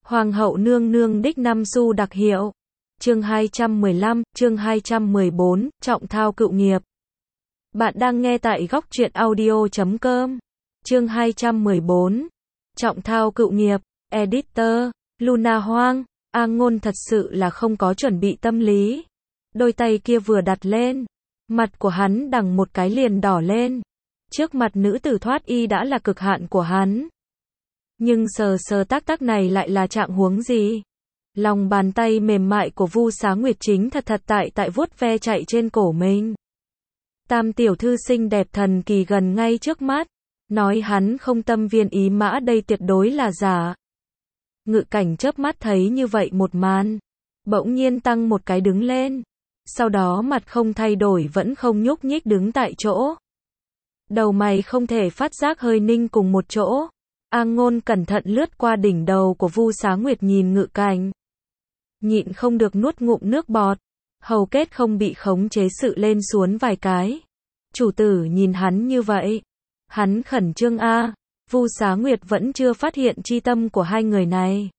Hoàng hậu nương nương đích năm xu đặc hiệu. Chương 215, chương 214, trọng thao cựu nghiệp. Bạn đang nghe tại góc truyện audio.com. Chương 214, trọng thao cựu nghiệp. Editor, Luna Hoang. A Ngôn thật sự là không có chuẩn bị tâm lý. Đôi tay kia vừa đặt lên, mặt của hắn đằng một cái liền đỏ lên. Trước mặt nữ tử thoát y đã là cực hạn của hắn. Nhưng sờ sờ tác tác này lại là trạng huống gì? Lòng bàn tay mềm mại của Vu Xá Nguyệt chính thật tại vuốt ve chạy trên cổ mình. Tam tiểu thư xinh đẹp thần kỳ gần ngay trước mắt. Nói hắn không tâm viên ý mã đây tuyệt đối là giả. Ngự Cảnh chớp mắt thấy như vậy một màn. Bỗng nhiên tăng một cái đứng lên. Sau đó mặt không thay đổi vẫn không nhúc nhích đứng tại chỗ. Đầu mày không thể phát giác hơi ninh cùng một chỗ. A Ngôn cẩn thận lướt qua đỉnh đầu của Vu Xá Nguyệt nhìn Ngự Cảnh. Nhịn không được nuốt ngụm nước bọt. Hầu kết không bị khống chế sự lên xuống vài cái. Chủ tử nhìn hắn như vậy. Hắn khẩn trương a. Vu Xá Nguyệt vẫn chưa phát hiện chi tâm của hai người này.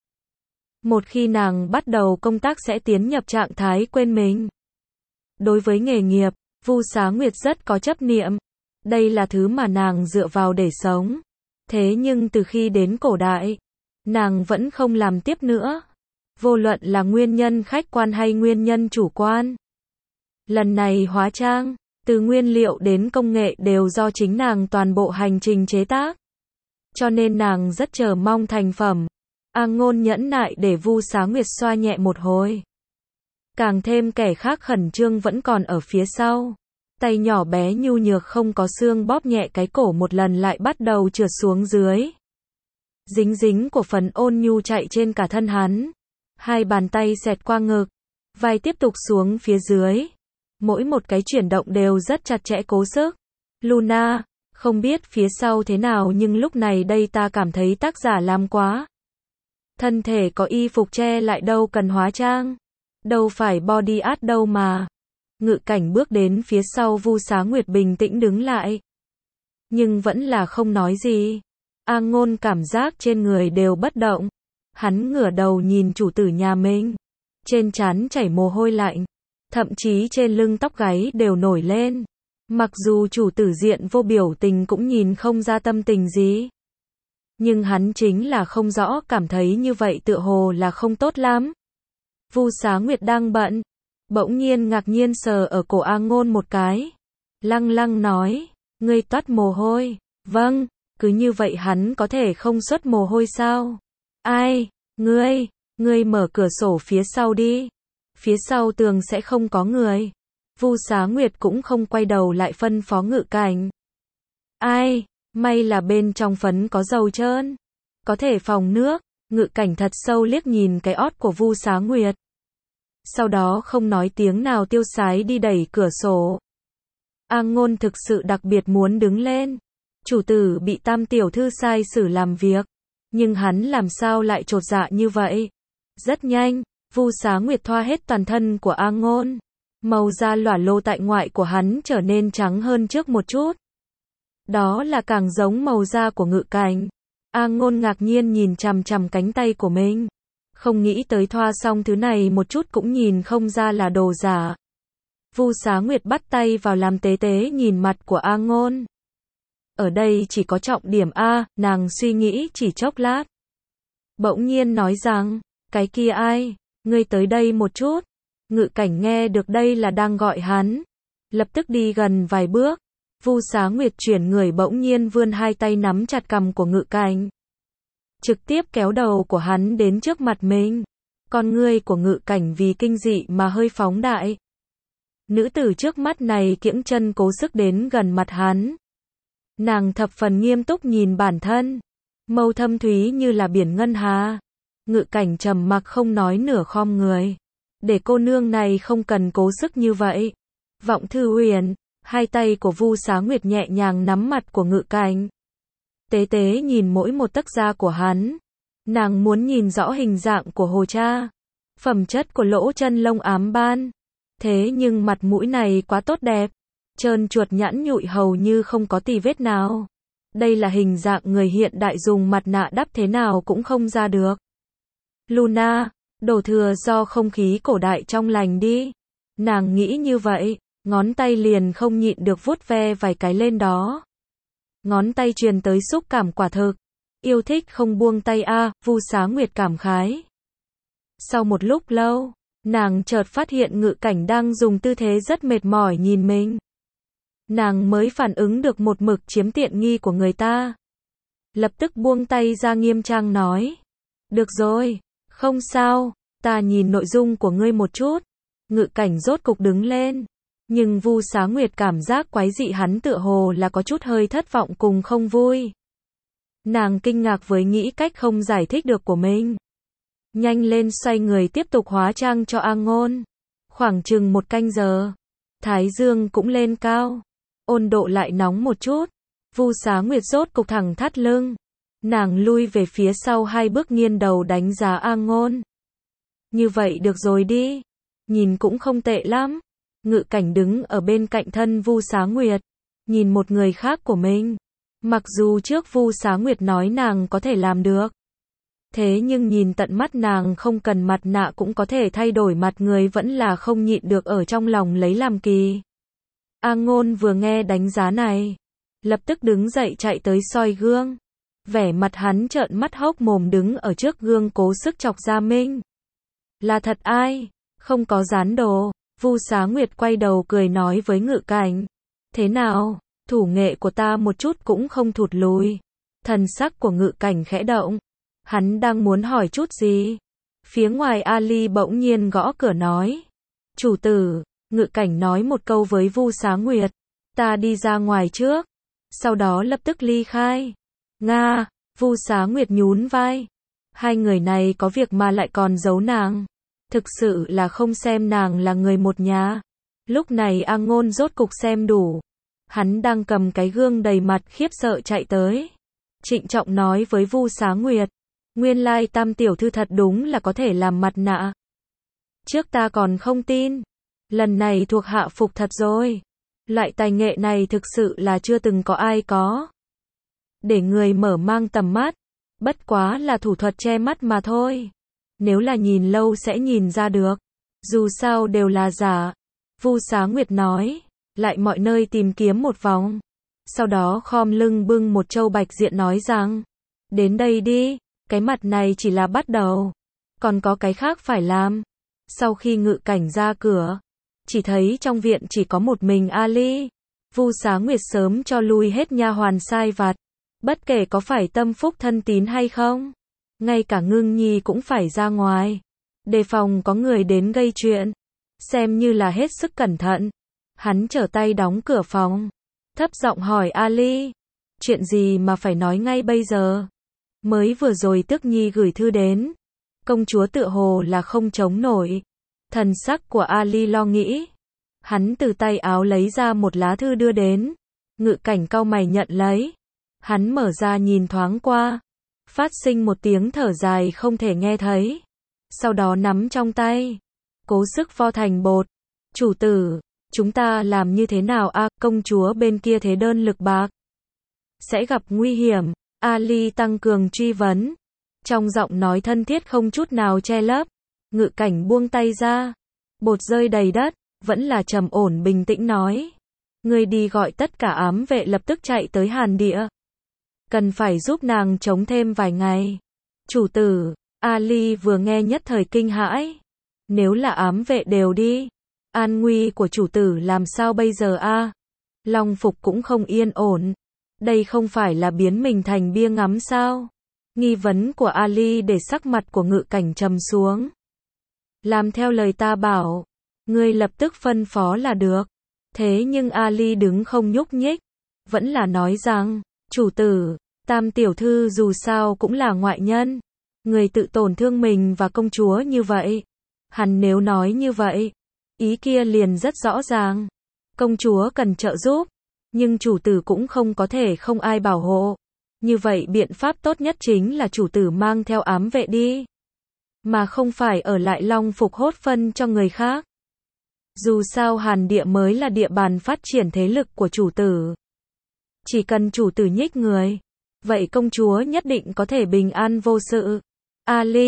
Một khi nàng bắt đầu công tác sẽ tiến nhập trạng thái quên mình. Đối với nghề nghiệp, Vu Xá Nguyệt rất có chấp niệm. Đây là thứ mà nàng dựa vào để sống. Thế nhưng từ khi đến cổ đại, nàng vẫn không làm tiếp nữa. Vô luận là nguyên nhân khách quan hay nguyên nhân chủ quan. Lần này hóa trang, từ nguyên liệu đến công nghệ đều do chính nàng toàn bộ hành trình chế tác. Cho nên nàng rất chờ mong thành phẩm. A Ngôn nhẫn nại để Vu Xá Nguyệt xoa nhẹ một hồi. Càng thêm kẻ khác khẩn trương vẫn còn ở phía sau. Tay nhỏ bé nhu nhược không có xương bóp nhẹ cái cổ một lần lại bắt đầu trượt xuống dưới. Dính dính của phần ôn nhu chạy trên cả thân hắn. Hai bàn tay xẹt qua ngực. Vai tiếp tục xuống phía dưới. Mỗi một cái chuyển động đều rất chặt chẽ cố sức. Luna, không biết phía sau thế nào nhưng lúc này đây ta cảm thấy tác giả làm quá. Thân thể có y phục che lại đâu cần hóa trang. Đâu phải body art đâu mà. Ngự Cảnh bước đến phía sau Vu Xá Nguyệt bình tĩnh đứng lại. Nhưng vẫn là không nói gì. A Ngôn cảm giác trên người đều bất động. Hắn ngửa đầu nhìn chủ tử nhà mình. Trên trán chảy mồ hôi lạnh. Thậm chí trên lưng tóc gáy đều nổi lên. Mặc dù chủ tử diện vô biểu tình cũng nhìn không ra tâm tình gì. Nhưng hắn chính là không rõ cảm thấy như vậy tựa hồ là không tốt lắm. Vu Xá Nguyệt đang bận. Bỗng nhiên ngạc nhiên sờ ở cổ A Ngôn một cái. Lăng lăng nói. Ngươi toát mồ hôi. Vâng, cứ như vậy hắn có thể không xuất mồ hôi sao? Ai? Ngươi mở cửa sổ phía sau đi. Phía sau tường sẽ không có người. Vu Xá Nguyệt cũng không quay đầu lại phân phó Ngự Cảnh. Ai? May là bên trong phấn có dầu trơn. Có thể phòng nước. Ngự Cảnh thật sâu liếc nhìn cái ót của Vu Xá Nguyệt. Sau đó không nói tiếng nào tiêu sái đi đẩy cửa sổ. A Ngôn thực sự đặc biệt muốn đứng lên. Chủ tử bị Tam tiểu thư sai xử làm việc. Nhưng hắn làm sao lại chột dạ như vậy? Rất nhanh, Vu Xá Nguyệt thoa hết toàn thân của A Ngôn. Màu da lỏa lồ tại ngoại của hắn trở nên trắng hơn trước một chút. Đó là càng giống màu da của Ngự Cảnh. A Ngôn ngạc nhiên nhìn chằm chằm cánh tay của mình. Không nghĩ tới thoa xong thứ này một chút cũng nhìn không ra là đồ giả. Vu Xá Nguyệt bắt tay vào làm tế tế nhìn mặt của A Ngôn. Ở đây chỉ có trọng điểm A, nàng suy nghĩ chỉ chốc lát. Bỗng nhiên nói rằng, cái kia ai, ngươi tới đây một chút. Ngự Cảnh nghe được đây là đang gọi hắn. Lập tức đi gần vài bước. Vu Xá Nguyệt chuyển người bỗng nhiên vươn hai tay nắm chặt cằm của Ngự Cảnh. Trực tiếp kéo đầu của hắn đến trước mặt mình. Con ngươi của Ngự Cảnh vì kinh dị mà hơi phóng đại. Nữ tử trước mắt này kiễng chân cố sức đến gần mặt hắn. Nàng thập phần nghiêm túc nhìn bản thân. Mâu thâm thúy như là biển ngân hà. Ngự Cảnh trầm mặc không nói nửa khom người. Để cô nương này không cần cố sức như vậy. Vọng Thư Huyền. Hai tay của Vu Xá Nguyệt nhẹ nhàng nắm mặt của Ngự Cảnh. Tế tế nhìn mỗi một tấc da của hắn. Nàng muốn nhìn rõ hình dạng của hồ cha. Phẩm chất của lỗ chân lông ám ban. Thế nhưng mặt mũi này quá tốt đẹp. Trơn chuột nhẵn nhụi hầu như không có tì vết nào. Đây là hình dạng người hiện đại dùng mặt nạ đắp thế nào cũng không ra được. Luna, đổ thừa do không khí cổ đại trong lành đi. Nàng nghĩ như vậy, ngón tay liền không nhịn được vuốt ve vài cái lên đó. Ngón tay truyền tới xúc cảm quả thực. Yêu thích không buông tay a, Vu Xá Nguyệt cảm khái. Sau một lúc lâu, nàng chợt phát hiện Ngự Cảnh đang dùng tư thế rất mệt mỏi nhìn mình. Nàng mới phản ứng được một mực chiếm tiện nghi của người ta. Lập tức buông tay ra nghiêm trang nói. Được rồi, không sao, ta nhìn nội dung của ngươi một chút. Ngự Cảnh rốt cục đứng lên. Nhưng Vu Xá Nguyệt cảm giác quái dị, hắn tựa hồ là có chút hơi thất vọng cùng không vui. Nàng kinh ngạc với nghĩ cách không giải thích được của mình. Nhanh lên xoay người tiếp tục hóa trang cho A Ngôn. Khoảng chừng 1 canh giờ. Thái dương cũng lên cao. Ôn độ lại nóng một chút. Vu Xá Nguyệt rốt cục thẳng thắt lưng. Nàng lui về phía sau 2 bước nghiêng đầu đánh giá A Ngôn. Như vậy được rồi đi. Nhìn cũng không tệ lắm. Ngự Cảnh đứng ở bên cạnh thân Vu Xá Nguyệt. Nhìn một người khác của mình. Mặc dù trước Vu Xá Nguyệt nói nàng có thể làm được. Thế nhưng nhìn tận mắt nàng không cần mặt nạ cũng có thể thay đổi mặt người, vẫn là không nhịn được ở trong lòng lấy làm kỳ. A Ngôn vừa nghe đánh giá này, lập tức đứng dậy chạy tới soi gương. Vẻ mặt hắn trợn mắt hốc mồm đứng ở trước gương cố sức chọc Gia Minh. Là thật ai? Không có dán đồ. Vu Xá Nguyệt quay đầu cười nói với Ngự Cảnh. Thế nào? Thủ nghệ của ta một chút cũng không thụt lùi. Thần sắc của Ngự Cảnh khẽ động. Hắn đang muốn hỏi chút gì. Phía ngoài Ali bỗng nhiên gõ cửa nói. Chủ tử, Ngự Cảnh nói một câu với Vu Xá Nguyệt. Ta đi ra ngoài trước. Sau đó lập tức ly khai. Nga, Vu Xá Nguyệt nhún vai. Hai người này có việc mà lại còn giấu nàng. Thực sự là không xem nàng là người một nhà. Lúc này A Ngôn rốt cục xem đủ. Hắn đang cầm cái gương đầy mặt khiếp sợ chạy tới. Trịnh trọng nói với Vu Xá Nguyệt. Nguyên lai Tam tiểu thư thật đúng là có thể làm mặt nạ. Trước ta còn không tin. Lần này thuộc hạ phục thật rồi. Loại tài nghệ này thực sự là chưa từng có ai có. Để người mở mang tầm mắt. Bất quá là thủ thuật che mắt mà thôi. Nếu là nhìn lâu sẽ nhìn ra được. Dù sao đều là giả. Vu Xá Nguyệt nói. Lại mọi nơi tìm kiếm một vòng. Sau đó khom lưng bưng một châu bạch diện nói rằng. Đến đây đi. Cái mặt này chỉ là bắt đầu. Còn có cái khác phải làm. Sau khi Ngự Cảnh ra cửa. Chỉ thấy trong viện chỉ có một mình Ali. Vu Xá Nguyệt sớm cho lui hết nha hoàn sai vặt. Bất kể có phải tâm phúc thân tín hay không. Ngay cả Ngưng Nhi cũng phải ra ngoài. Đề phòng có người đến gây chuyện. Xem như là hết sức cẩn thận. Hắn trở tay đóng cửa phòng. Thấp giọng hỏi Ali. Chuyện gì mà phải nói ngay bây giờ? Mới vừa rồi Tước Nhi gửi thư đến. Công chúa tựa hồ là không chống nổi. Thần sắc của Ali lo nghĩ. Hắn từ tay áo lấy ra một lá thư đưa đến. Ngự Cảnh cau mày nhận lấy. Hắn mở ra nhìn thoáng qua. Phát sinh một tiếng thở dài không thể nghe thấy. Sau đó nắm trong tay. Cố sức vo thành bột. Chủ tử, chúng ta làm như thế nào a? Công chúa bên kia thế đơn lực bạc. Sẽ gặp nguy hiểm. Ali tăng cường truy vấn. Trong giọng nói thân thiết không chút nào che lấp. Ngự Cảnh buông tay ra. Bột rơi đầy đất. Vẫn là trầm ổn bình tĩnh nói. Người đi gọi tất cả ám vệ lập tức chạy tới Hàn Địa. Cần phải giúp nàng chống thêm vài ngày. Chủ tử, Ali vừa nghe nhất thời kinh hãi. Nếu là ám vệ đều đi. An nguy của chủ tử làm sao bây giờ a? Long Phục cũng không yên ổn. Đây không phải là biến mình thành bia ngắm sao? Nghi vấn của Ali để sắc mặt của Ngự Cảnh trầm xuống. Làm theo lời ta bảo. Ngươi lập tức phân phó là được. Thế nhưng Ali đứng không nhúc nhích. Vẫn là nói rằng, chủ tử, Tam tiểu thư dù sao cũng là ngoại nhân. Người tự tổn thương mình và công chúa như vậy. Hắn nếu nói như vậy, ý kia liền rất rõ ràng. Công chúa cần trợ giúp. Nhưng chủ tử cũng không có thể không ai bảo hộ. Như vậy biện pháp tốt nhất chính là chủ tử mang theo ám vệ đi. Mà không phải ở lại Long Phục hốt phân cho người khác. Dù sao Hàn Địa mới là địa bàn phát triển thế lực của chủ tử. Chỉ cần chủ tử nhích người. Vậy công chúa nhất định có thể bình an vô sự. Ali,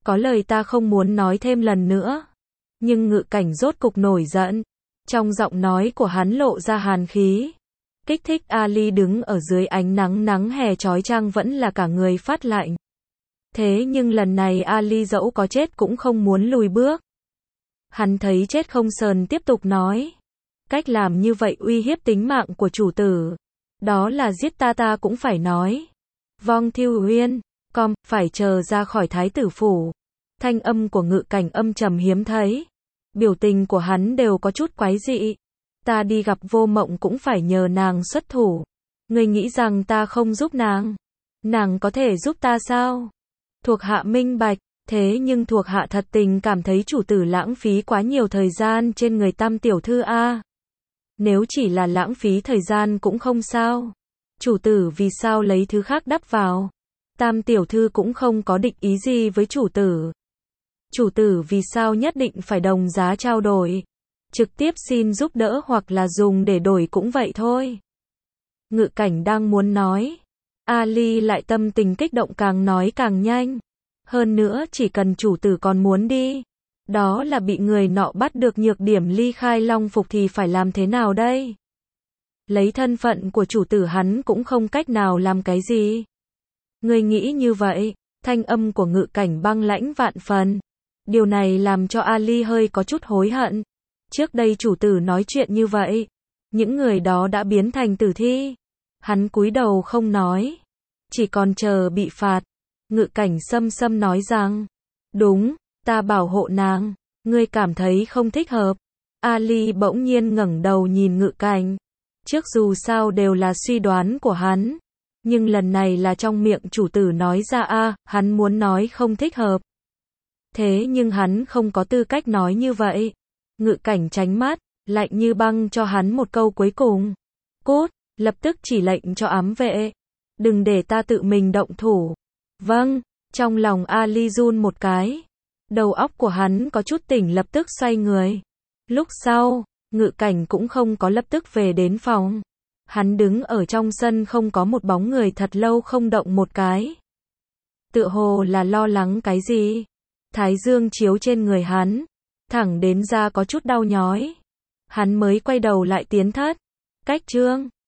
Có lời ta không muốn nói thêm lần nữa. Nhưng Ngự Cảnh rốt cục nổi giận. Trong giọng nói của hắn lộ ra hàn khí. Kích thích Ali đứng ở dưới ánh nắng hè chói chang vẫn là cả người phát lạnh. Thế nhưng lần này Ali dẫu có chết cũng không muốn lùi bước. Hắn thấy chết không sờn tiếp tục nói. Cách làm như vậy uy hiếp tính mạng của chủ tử. Đó là giết ta cũng phải nói. Vong Thiêu Uyên, phải chờ ra khỏi thái tử phủ. Thanh âm của Ngự Cảnh âm trầm hiếm thấy. Biểu tình của hắn đều có chút quái dị. Ta đi gặp Vô Mộng cũng phải nhờ nàng xuất thủ. Ngươi nghĩ rằng ta không giúp nàng? Nàng có thể giúp ta sao? Thuộc hạ minh bạch, thế nhưng thuộc hạ thật tình cảm thấy chủ tử lãng phí quá nhiều thời gian trên người Tam tiểu thư a. Nếu chỉ là lãng phí thời gian cũng không sao. Chủ tử vì sao lấy thứ khác đắp vào? Tam tiểu thư cũng không có định ý gì với chủ tử. Chủ tử vì sao nhất định phải đồng giá trao đổi? Trực tiếp xin giúp đỡ hoặc là dùng để đổi cũng vậy thôi. Ngự Cảnh đang muốn nói. Ali lại tâm tình kích động càng nói càng nhanh. Hơn nữa chỉ cần chủ tử còn muốn đi. Đó là bị người nọ bắt được nhược điểm ly khai Long Phục thì phải làm thế nào đây? Lấy thân phận của chủ tử hắn cũng không cách nào làm cái gì. Ngươi nghĩ như vậy, thanh âm của Ngự Cảnh băng lãnh vạn phần. Điều này làm cho Ali hơi có chút hối hận. Trước đây chủ tử nói chuyện như vậy, những người đó đã biến thành tử thi. Hắn cúi đầu không nói, chỉ còn chờ bị phạt. Ngự Cảnh xâm nói rằng, đúng, ta bảo hộ nàng, ngươi cảm thấy không thích hợp. Ali bỗng nhiên ngẩng đầu nhìn Ngự Cảnh. Trước dù sao đều là suy đoán của hắn, nhưng lần này là trong miệng chủ tử nói ra hắn muốn nói không thích hợp. Thế nhưng hắn không có tư cách nói như vậy. Ngự Cảnh tránh mắt, lạnh như băng cho hắn một câu cuối cùng. Cút, lập tức chỉ lệnh cho ám vệ. Đừng để ta tự mình động thủ. Vâng, trong lòng Ali run một cái. Đầu óc của hắn có chút tỉnh lập tức xoay người. Lúc sau, Ngự Cảnh cũng không có lập tức về đến phòng. Hắn đứng ở trong sân không có một bóng người thật lâu không động một cái. Tựa hồ là lo lắng cái gì. Thái dương chiếu trên người hắn, thẳng đến da có chút đau nhói. Hắn mới quay đầu lại tiến thất. Cách chương